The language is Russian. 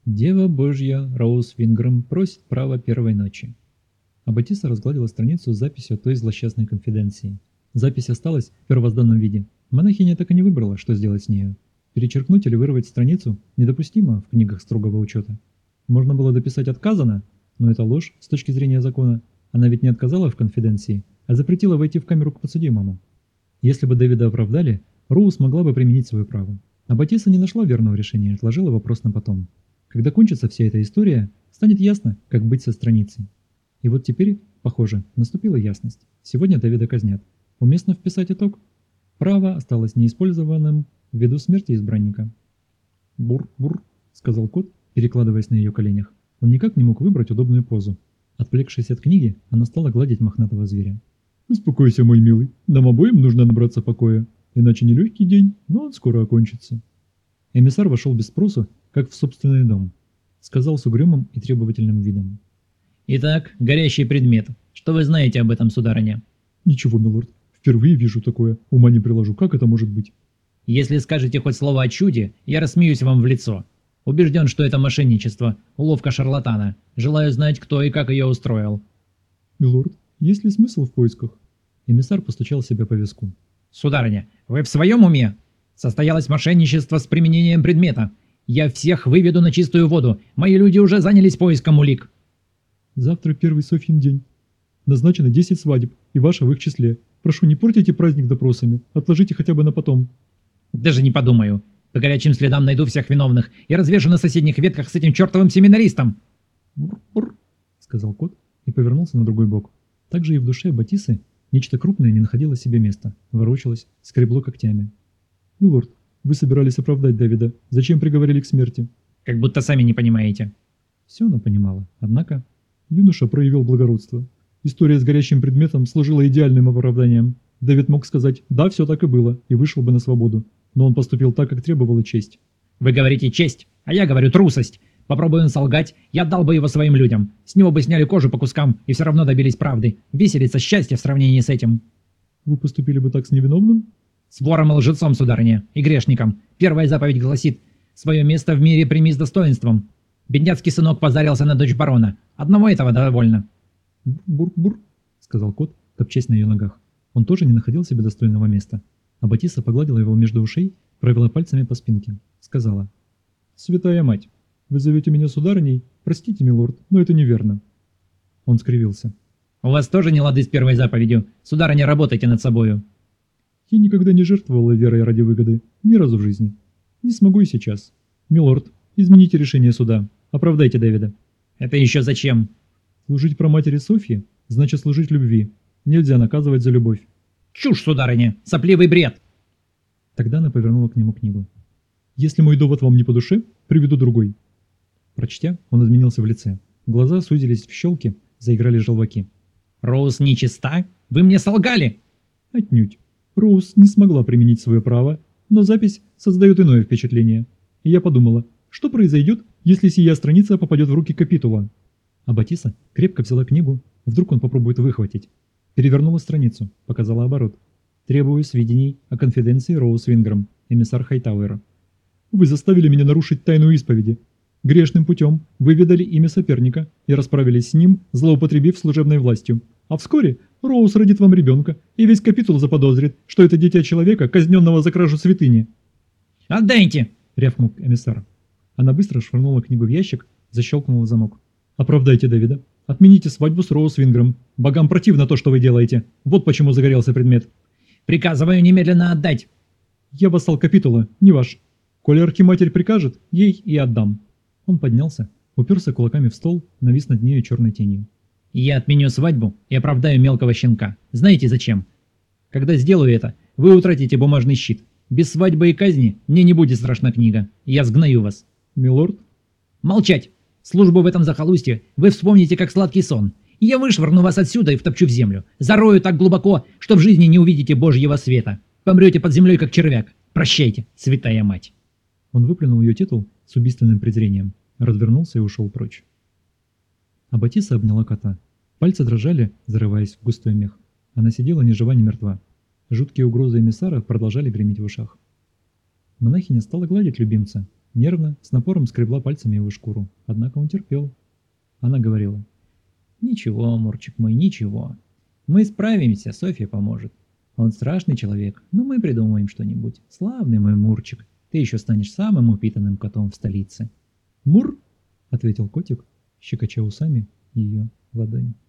Дева Божья Роуз Вингрэм просит права первой ночи. Аббатиса разгладила страницу с записью той злосчастной конфиденции. Запись осталась в первозданном виде. Монахиня так и не выбрала, что сделать с нею. Перечеркнуть или вырвать страницу недопустимо в книгах строгого учета. Можно было дописать «отказано», но это ложь с точки зрения закона. Она ведь не отказала в конфиденции, а запретила войти в камеру к подсудимому. Если бы Дэвида оправдали, Роуз могла бы применить свое право. Аббатиса не нашла верного решения и отложила вопрос на потом. Когда кончится вся эта история, станет ясно, как быть со страницей. И вот теперь, похоже, наступила ясность. Сегодня Дэвида казнят. Уместно вписать итог? Право осталось неиспользованным ввиду смерти избранника. «Бур-бур», — сказал кот, перекладываясь на ее коленях. Он никак не мог выбрать удобную позу. Отвлекшись от книги, она стала гладить мохнатого зверя. «Успокойся, мой милый. Нам обоим нужно набраться покоя. Иначе нелегкий день, но он скоро окончится». Эмиссар вошел без спросу, как в собственный дом. Сказал с угрюмым и требовательным видом. «Итак, горящий предмет. Что вы знаете об этом, сударыня?» «Ничего, милорд. Впервые вижу такое. Ума не приложу. Как это может быть?» «Если скажете хоть слово о чуде, я рассмеюсь вам в лицо. Убежден, что это мошенничество, уловка шарлатана. Желаю знать, кто и как ее устроил». «Милорд, есть ли смысл в поисках?» Эмиссар постучал себя по виску. «Сударыня, вы в своем уме? Состоялось мошенничество с применением предмета. Я всех выведу на чистую воду. Мои люди уже занялись поиском улик». «Завтра первый Софьин день. Назначено 10 свадеб, и ваша в их числе. Прошу, не портите праздник допросами. Отложите хотя бы на потом». «Даже не подумаю. По горячим следам найду всех виновных и развешу на соседних ветках с этим чертовым семинаристом». «Бур-бур», — сказал кот и повернулся на другой бок. Также и в душе Батисы нечто крупное не находило себе места, ворочалось, скребло когтями. «Милорд, вы собирались оправдать Дэвида. Зачем приговорили к смерти?» «Как будто сами не понимаете». Все она понимала, однако юноша проявил благородство. История с горящим предметом служила идеальным оправданием. Дэвид мог сказать «да, все так и было» и вышел бы на свободу. Но он поступил так, как требовала честь. «Вы говорите честь, а я говорю трусость. Попробуй он солгать, я отдал бы его своим людям. С него бы сняли кожу по кускам и все равно добились правды. Веселится счастье в сравнении с этим». «Вы поступили бы так с невиновным?» «С вором и лжецом, сударыня, и грешником. Первая заповедь гласит: свое место в мире прими с достоинством. Бедняцкий сынок позарился на дочь барона. Одного этого довольно». «Бур-бур», — сказал кот, топчась на ее ногах. Он тоже не находил себе достойного места. А Батиса погладила его между ушей, провела пальцами по спинке. Сказала. «Святая мать, вы зовете меня сударыней? Простите, милорд, но это неверно». Он скривился. «У вас тоже не лады с первой заповедью. Сударыня, работайте над собою». «Я никогда не жертвовала верой ради выгоды. Ни разу в жизни. Не смогу и сейчас. Милорд, измените решение суда. Оправдайте Дэвида». «Это еще зачем?» «Служить праматери Софьи значит служить любви. Нельзя наказывать за любовь». «Чушь, сударыня! Сопливый бред!» Тогда она повернула к нему книгу. «Если мой довод вам не по душе, приведу другой». Прочтя, он изменился в лице. Глаза сузились в щелки, заиграли желваки. «Роуз нечиста? Вы мне солгали!» Отнюдь. Роуз не смогла применить свое право, но запись создает иное впечатление. И я подумала, что произойдет, если сия страница попадет в руки Капитула. А Батиса крепко взяла книгу, вдруг он попробует выхватить. Перевернула страницу, показала оборот. «Требую сведений о конфиденции Роуз Вингрэм, эмиссар Хайтауэра». «Вы заставили меня нарушить тайну исповеди. Грешным путем выведали имя соперника и расправились с ним, злоупотребив служебной властью. А вскоре Роуз родит вам ребенка, и весь Капитул заподозрит, что это дитя человека, казненного за кражу святыни». «Отдайте!» — рявкнул эмиссар. Она быстро швырнула книгу в ящик, защелкнула замок. «Оправдайте Дэвида. Отмените свадьбу с Роуз Вингрэм. Богам противно то, что вы делаете. Вот почему загорелся предмет». «Приказываю немедленно отдать». «Я вассал Капитула, не ваш. Коли архиматерь прикажет, ей и отдам». Он поднялся, уперся кулаками в стол, навис над нею черной тенью. «Я отменю свадьбу и оправдаю мелкого щенка. Знаете зачем? Когда сделаю это, вы утратите бумажный щит. Без свадьбы и казни мне не будет страшна книга. Я сгною вас». «Милорд?» «Молчать! Службу в этом захолустье вы вспомните как сладкий сон. Я вышвырну вас отсюда и втопчу в землю. Зарою так глубоко, что в жизни не увидите Божьего света. Помрете под землей, как червяк. Прощайте, святая мать». Он выплюнул ее титул с убийственным презрением, развернулся и ушел прочь. А Батиса обняла кота. Пальцы дрожали, зарываясь в густой мех. Она сидела ни жива, ни мертва. Жуткие угрозы эмиссара продолжали греметь в ушах. Монахиня стала гладить любимца, Нервно, с напором скребла пальцами его шкуру, однако он терпел. Она говорила: «Ничего, Мурчик мой, ничего. Мы справимся, Софья поможет. Он страшный человек, но мы придумаем что-нибудь. Славный мой Мурчик, ты еще станешь самым упитанным котом в столице». «Мур!» — ответил котик, щекоча усами ее ладони.